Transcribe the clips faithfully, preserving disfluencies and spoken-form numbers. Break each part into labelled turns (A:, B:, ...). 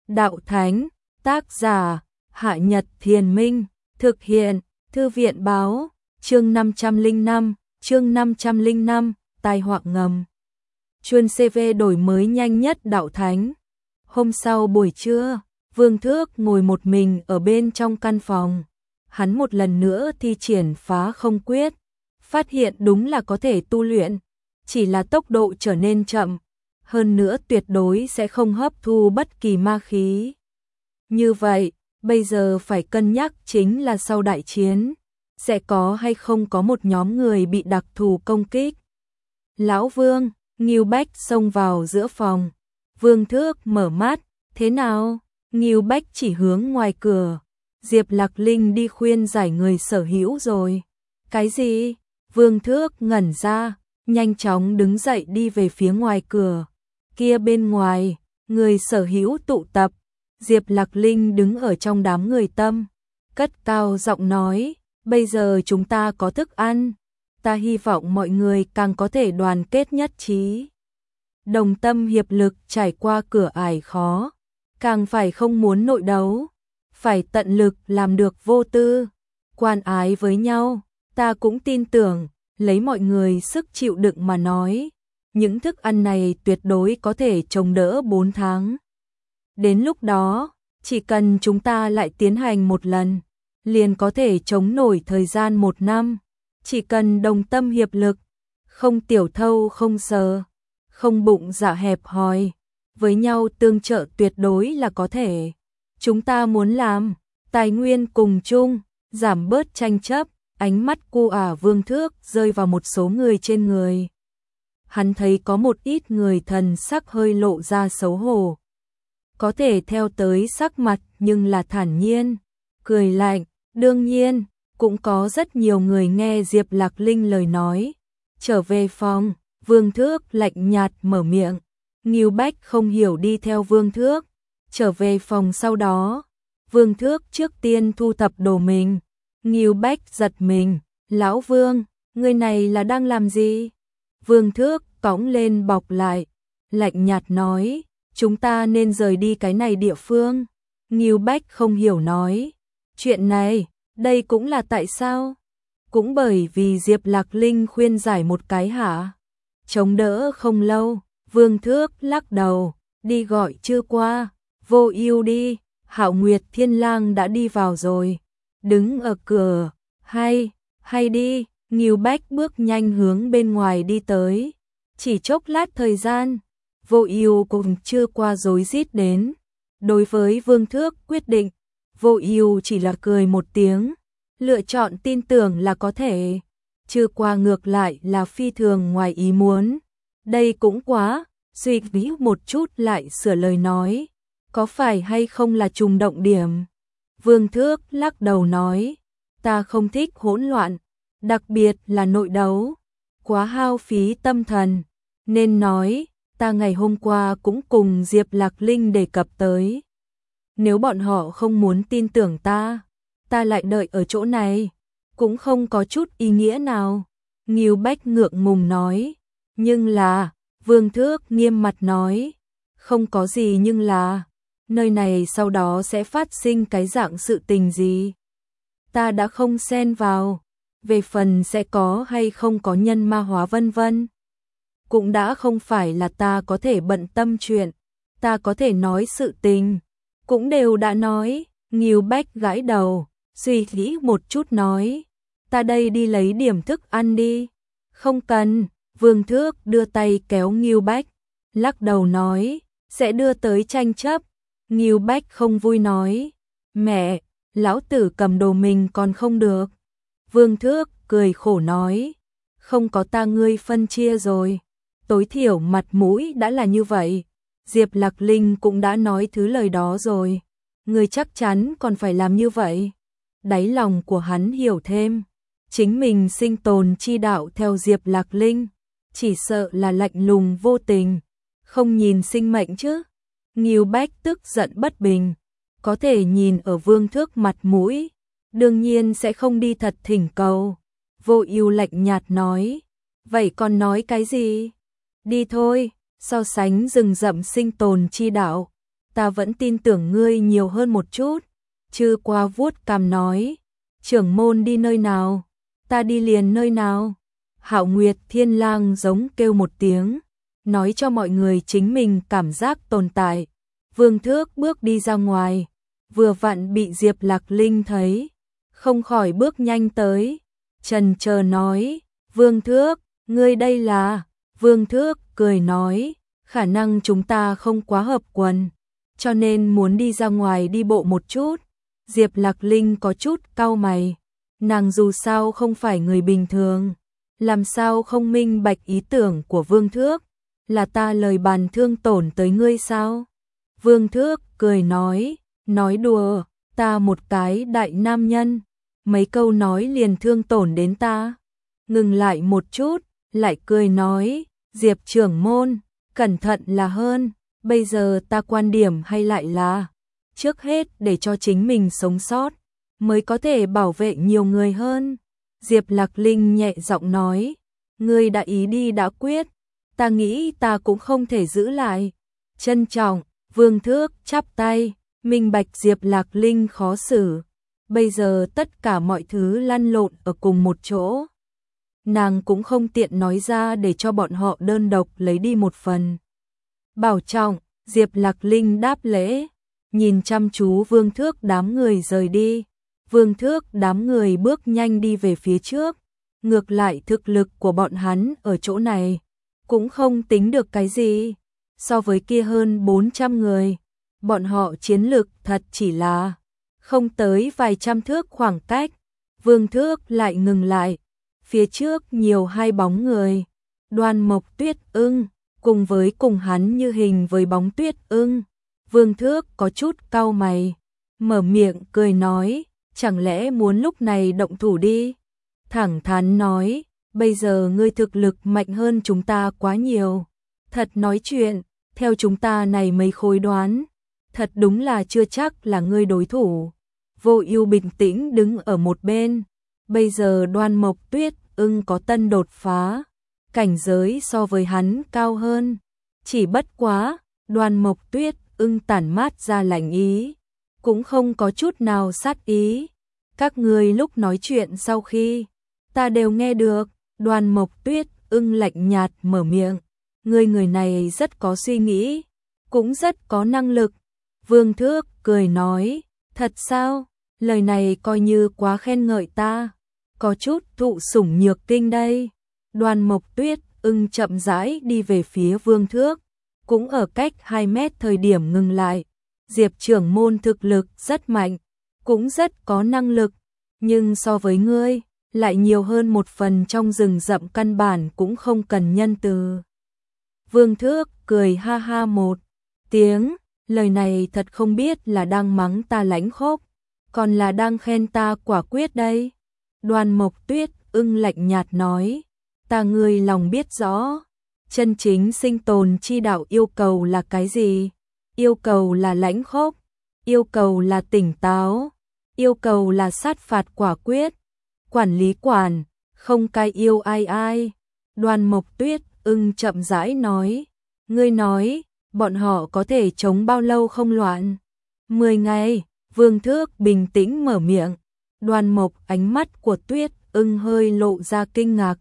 A: đạo thánh, tác giả, Hạ Nhật Thiền Minh, thực hiện, Thư viện báo, chương năm trăm lẻ năm, chương năm trăm lẻ năm, tai họa ngầm. Chuyên xê vê đổi mới nhanh nhất đạo thánh. Hôm sau buổi trưa, Vương Thước ngồi một mình ở bên trong căn phòng. Hắn một lần nữa thi triển phá không quyết, phát hiện đúng là có thể tu luyện, chỉ là tốc độ trở nên chậm, hơn nữa tuyệt đối sẽ không hấp thu bất kỳ ma khí. Như vậy, bây giờ phải cân nhắc chính là sau đại chiến, sẽ có hay không có một nhóm người bị đặc thù công kích. Lão Vương, Ngưu Bách xông vào giữa phòng. Vương Thước mở mắt, thế nào? Ngưu Bách chỉ hướng ngoài cửa. Diệp Lạc Linh đi khuyên giải người sở hữu rồi. Cái gì? Vương Thước ngẩn ra, nhanh chóng đứng dậy đi về phía ngoài cửa. Kia bên ngoài, người sở hữu tụ tập. Diệp Lạc Linh đứng ở trong đám người tâm, cất cao giọng nói, bây giờ chúng ta có thức ăn, ta hy vọng mọi người càng có thể đoàn kết nhất trí. Đồng tâm hiệp lực trải qua cửa ải khó, càng phải không muốn nội đấu, phải tận lực làm được vô tư, quan ái với nhau. Ta cũng tin tưởng, lấy mọi người sức chịu đựng mà nói, những thức ăn này tuyệt đối có thể chống đỡ bốn tháng. Đến lúc đó, chỉ cần chúng ta lại tiến hành một lần, liền có thể chống nổi thời gian một năm. Chỉ cần đồng tâm hiệp lực, không tiểu thâu không sờ, không bụng dạ hẹp hòi, với nhau tương trợ tuyệt đối là có thể. Chúng ta muốn làm, tài nguyên cùng chung, giảm bớt tranh chấp. Ánh mắt cô ả Vương Thước rơi vào một số người trên người. Hắn thấy có một ít người thần sắc hơi lộ ra xấu hổ. Có thể theo tới sắc mặt nhưng là thản nhiên, cười lạnh. Đương nhiên, cũng có rất nhiều người nghe Diệp Lạc Linh lời nói. Trở về phòng, Vương Thước lạnh nhạt mở miệng. Ngưu Bách không hiểu đi theo Vương Thước. Trở về phòng sau đó, Vương Thước trước tiên thu thập đồ mình. Ngưu Bách giật mình, lão Vương, người này là đang làm gì? Vương Thước cõng lên bọc lại, lạnh nhạt nói, chúng ta nên rời đi cái này địa phương. Ngưu Bách không hiểu nói, chuyện này, đây cũng là tại sao? Cũng bởi vì Diệp Lạc Linh khuyên giải một cái hả? Chống đỡ không lâu, Vương Thước lắc đầu, đi gọi chưa qua, Vô Ưu đi, Hạo Nguyệt Thiên Lang đã đi vào rồi. Đứng ở cửa, hay, hay đi, Ngưu Bách bước nhanh hướng bên ngoài đi tới. Chỉ chốc lát thời gian, Vô Ưu cũng chưa qua rối rít đến. Đối với Vương Thước quyết định, Vô Ưu chỉ là cười một tiếng, lựa chọn tin tưởng là có thể. Chưa qua ngược lại là phi thường ngoài ý muốn. Đây cũng quá, suy nghĩ một chút lại sửa lời nói, có phải hay không là trùng động điểm? Vương Thước lắc đầu nói, ta không thích hỗn loạn, đặc biệt là nội đấu, quá hao phí tâm thần, nên nói, ta ngày hôm qua cũng cùng Diệp Lạc Linh đề cập tới. Nếu bọn họ không muốn tin tưởng ta, ta lại đợi ở chỗ này, cũng không có chút ý nghĩa nào. Ngưu Bách ngượng ngùng nói, nhưng là, Vương Thước nghiêm mặt nói, không có gì nhưng là, nơi này sau đó sẽ phát sinh cái dạng sự tình gì? Ta đã không xen vào, về phần sẽ có hay không có nhân ma hóa vân vân. Cũng đã không phải là ta có thể bận tâm chuyện, ta có thể nói sự tình, cũng đều đã nói. Ngưu Bách gãi đầu, suy nghĩ một chút nói, ta đây đi lấy điểm thức ăn đi. Không cần, Vương Thước đưa tay kéo Ngưu Bách, lắc đầu nói, sẽ đưa tới tranh chấp. Ngưu Bách không vui nói, mẹ, lão tử cầm đồ mình còn không được. Vương Thước cười khổ nói, không có ta ngươi phân chia rồi, tối thiểu mặt mũi đã là như vậy. Diệp Lạc Linh cũng đã nói thứ lời đó rồi, ngươi chắc chắn còn phải làm như vậy. Đáy lòng của hắn hiểu thêm, chính mình sinh tồn chi đạo theo Diệp Lạc Linh, chỉ sợ là lạnh lùng vô tình, không nhìn sinh mệnh chứ. Ngưu Bách tức giận bất bình, có thể nhìn ở Vương Thước mặt mũi, đương nhiên sẽ không đi thật thỉnh cầu. Vô Ưu lạnh nhạt nói, vậy còn nói cái gì? Đi thôi, so sánh rừng rậm sinh tồn chi đạo, ta vẫn tin tưởng ngươi nhiều hơn một chút. Chư qua vuốt cằm nói, trưởng môn đi nơi nào, ta đi liền nơi nào. Hạo Nguyệt Thiên Lang giống kêu một tiếng, nói cho mọi người chính mình cảm giác tồn tại. Vương Thước bước đi ra ngoài, vừa vặn bị Diệp Lạc Linh thấy, không khỏi bước nhanh tới, chần chờ nói, Vương Thước, ngươi đây là... Vương Thước cười nói, khả năng chúng ta không quá hợp quần, cho nên muốn đi ra ngoài đi bộ một chút. Diệp Lạc Linh có chút cau mày, nàng dù sao không phải người bình thường, làm sao không minh bạch ý tưởng của Vương Thước, là ta lời bàn thương tổn tới ngươi sao? Vương Thước cười nói, nói đùa, ta một cái đại nam nhân, mấy câu nói liền thương tổn đến ta. Ngừng lại một chút, lại cười nói, Diệp trưởng môn, cẩn thận là hơn, bây giờ ta quan điểm hay lại là, trước hết để cho chính mình sống sót, mới có thể bảo vệ nhiều người hơn. Diệp Lạc Linh nhẹ giọng nói, ngươi đã ý đi đã quyết, ta nghĩ ta cũng không thể giữ lại. Trân trọng, Vương Thước chắp tay, minh bạch Diệp Lạc Linh khó xử. Bây giờ tất cả mọi thứ lăn lộn ở cùng một chỗ, nàng cũng không tiện nói ra để cho bọn họ đơn độc lấy đi một phần. Bảo trọng, Diệp Lạc Linh đáp lễ, nhìn chăm chú Vương Thước đám người rời đi. Vương Thước đám người bước nhanh đi về phía trước, ngược lại thực lực của bọn hắn ở chỗ này cũng không tính được cái gì, so với kia hơn bốn trăm người, bọn họ chiến lực thật chỉ là không tới vài trăm thước khoảng cách. Vương Thước lại ngừng lại, phía trước nhiều hai bóng người, Đoan Mộc Tuyết Ưng, cùng với cùng hắn như hình với bóng Tuyết Ưng. Vương Thước có chút cau mày, mở miệng cười nói, chẳng lẽ muốn lúc này động thủ đi? Thẳng thắn nói, bây giờ ngươi thực lực mạnh hơn chúng ta quá nhiều. Thật nói chuyện, theo chúng ta này mấy khối đoán, thật đúng là chưa chắc là ngươi đối thủ. Vô Ưu bình tĩnh đứng ở một bên, bây giờ Đoan Mộc Tuyết Ưng có tân đột phá, cảnh giới so với hắn cao hơn. Chỉ bất quá, Đoan Mộc Tuyết Ưng tản mát ra lạnh ý, cũng không có chút nào sát ý. Các ngươi lúc nói chuyện sau khi, ta đều nghe được. Đoan Mộc Tuyết Ưng lạnh nhạt mở miệng, ngươi người này rất có suy nghĩ, cũng rất có năng lực. Vương Thước cười nói, thật sao? Lời này coi như quá khen ngợi ta, có chút thụ sủng nhược kinh đây. Đoan Mộc Tuyết Ưng chậm rãi đi về phía Vương Thước, cũng ở cách hai mét thời điểm ngừng lại. Diệp trưởng môn thực lực rất mạnh, cũng rất có năng lực, nhưng so với ngươi, lại nhiều hơn một phần trong rừng rậm căn bản cũng không cần nhân từ. Vương Thước cười ha ha một tiếng, lời này thật không biết là đang mắng ta lãnh khốc, còn là đang khen ta quả quyết đây. Đoan Mộc Tuyết Ưng lạnh nhạt nói, ta ngươi lòng biết rõ, chân chính sinh tồn chi đạo yêu cầu là cái gì? Yêu cầu là lãnh khốc, yêu cầu là tỉnh táo, yêu cầu là sát phạt quả quyết, quản lý quản, không cai yêu ai ai. Đoan Mộc Tuyết Ưng chậm rãi nói, ngươi nói, bọn họ có thể chống bao lâu không loạn? Mười ngày. Vương Thước bình tĩnh mở miệng. Đoan Mộc ánh mắt của Tuyết Ưng hơi lộ ra kinh ngạc.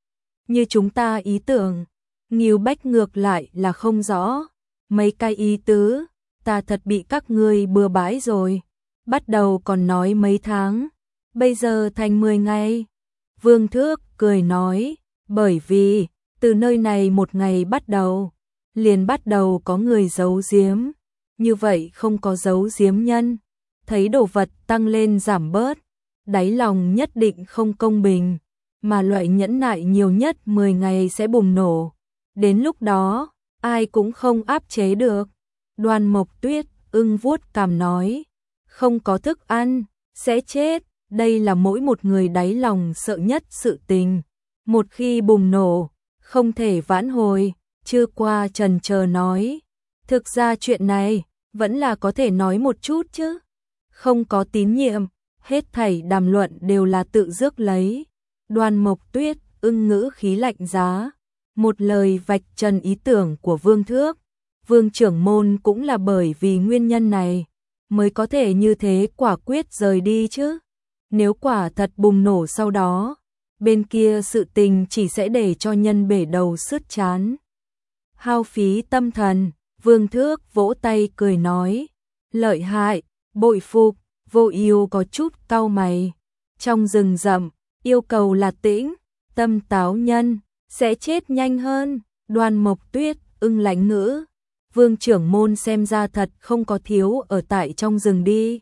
A: Như chúng ta ý tưởng, Ngưu Bách ngược lại là không rõ. Mấy cái ý tứ, ta thật bị các ngươi bừa bãi rồi. Bắt đầu còn nói mấy tháng, bây giờ thành mười ngày. Vương Thước cười nói, bởi vì, từ nơi này một ngày bắt đầu, liền bắt đầu có người giấu giếm. Như vậy không có giấu giếm nhân, thấy đồ vật tăng lên giảm bớt, đáy lòng nhất định không công bình, mà loại nhẫn nại nhiều nhất mười ngày sẽ bùng nổ. Đến lúc đó, ai cũng không áp chế được. Đoan Mộc Tuyết Ưng vuốt cằm nói, không có thức ăn, sẽ chết. Đây là mỗi một người đáy lòng sợ nhất sự tình. Một khi bùng nổ, không thể vãn hồi. Chưa qua trần chờ nói, thực ra chuyện này, vẫn là có thể nói một chút chứ. Không có tín nhiệm, hết thảy đàm luận đều là tự rước lấy. Đoan Mộc Tuyết Ưng ngữ khí lạnh giá, một lời vạch trần ý tưởng của Vương Thước. Vương trưởng môn cũng là bởi vì nguyên nhân này, mới có thể như thế quả quyết rời đi chứ. Nếu quả thật bùng nổ sau đó, bên kia sự tình chỉ sẽ để cho nhân bể đầu sứt chán. Hao phí tâm thần, Vương Thước vỗ tay cười nói, lợi hại, bội phục. Vô Ưu có chút cau mày. Trong rừng rậm, yêu cầu là tĩnh, tâm táo nhân sẽ chết nhanh hơn. Đoan Mộc Tuyết ưng lãnh ngữ, Vương trưởng môn xem ra thật không có thiếu ở tại trong rừng đi.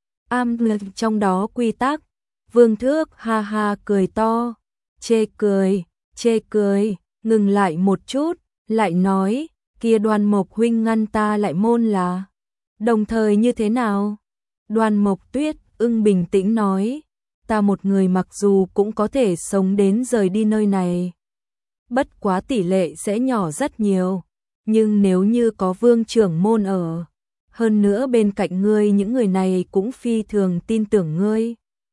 A: Am lực trong đó quy tắc. Vương Thước ha ha cười to, chê cười, chê cười, ngừng lại một chút, lại nói, kia Đoan Mộc huynh ngăn ta lại môn là đồng thời như thế nào? Đoan Mộc Tuyết ưng bình tĩnh nói, ta một người mặc dù cũng có thể sống đến rời đi nơi này, bất quá tỷ lệ sẽ nhỏ rất nhiều, nhưng nếu như có Vương trưởng môn ở, hơn nữa bên cạnh ngươi những người này cũng phi thường tin tưởng ngươi.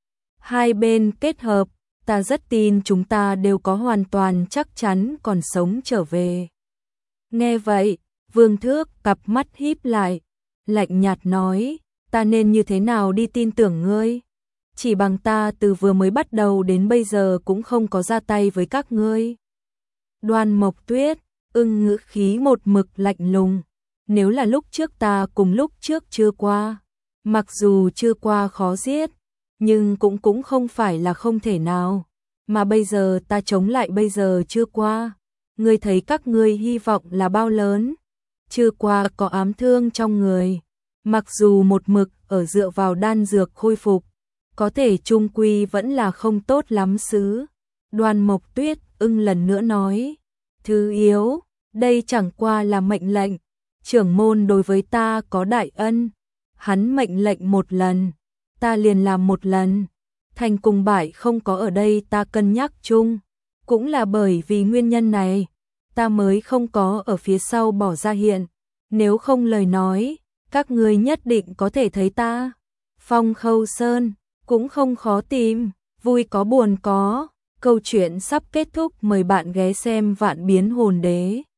A: Hai bên kết hợp, ta rất tin chúng ta đều có hoàn toàn chắc chắn còn sống trở về. Nghe vậy, Vương Thước cặp mắt híp lại, lạnh nhạt nói, ta nên như thế nào đi tin tưởng ngươi? Chỉ bằng ta từ vừa mới bắt đầu đến bây giờ cũng không có ra tay với các ngươi. Đoan Mộc Tuyết, ưng ngữ khí một mực lạnh lùng, nếu là lúc trước ta cùng lúc trước chưa qua, mặc dù chưa qua khó giết, nhưng cũng cũng không phải là không thể nào, mà bây giờ ta chống lại bây giờ chưa qua, ngươi thấy các ngươi hy vọng là bao lớn, chưa qua có ám thương trong người, mặc dù một mực ở dựa vào đan dược khôi phục, có thể chung quy vẫn là không tốt lắm xứ. Đoan Mộc Tuyết ưng lần nữa nói, thứ yếu, đây chẳng qua là mệnh lệnh, trưởng môn đối với ta có đại ân, hắn mệnh lệnh một lần, ta liền làm một lần, thành cùng bại không có ở đây ta cân nhắc chung, cũng là bởi vì nguyên nhân này, ta mới không có ở phía sau bỏ ra hiện, nếu không lời nói, các ngươi nhất định có thể thấy ta. Phong Khâu Sơn, cũng không khó tìm, vui có buồn có, câu chuyện sắp kết thúc, mời bạn ghé xem Vạn Biến Hồn Đế.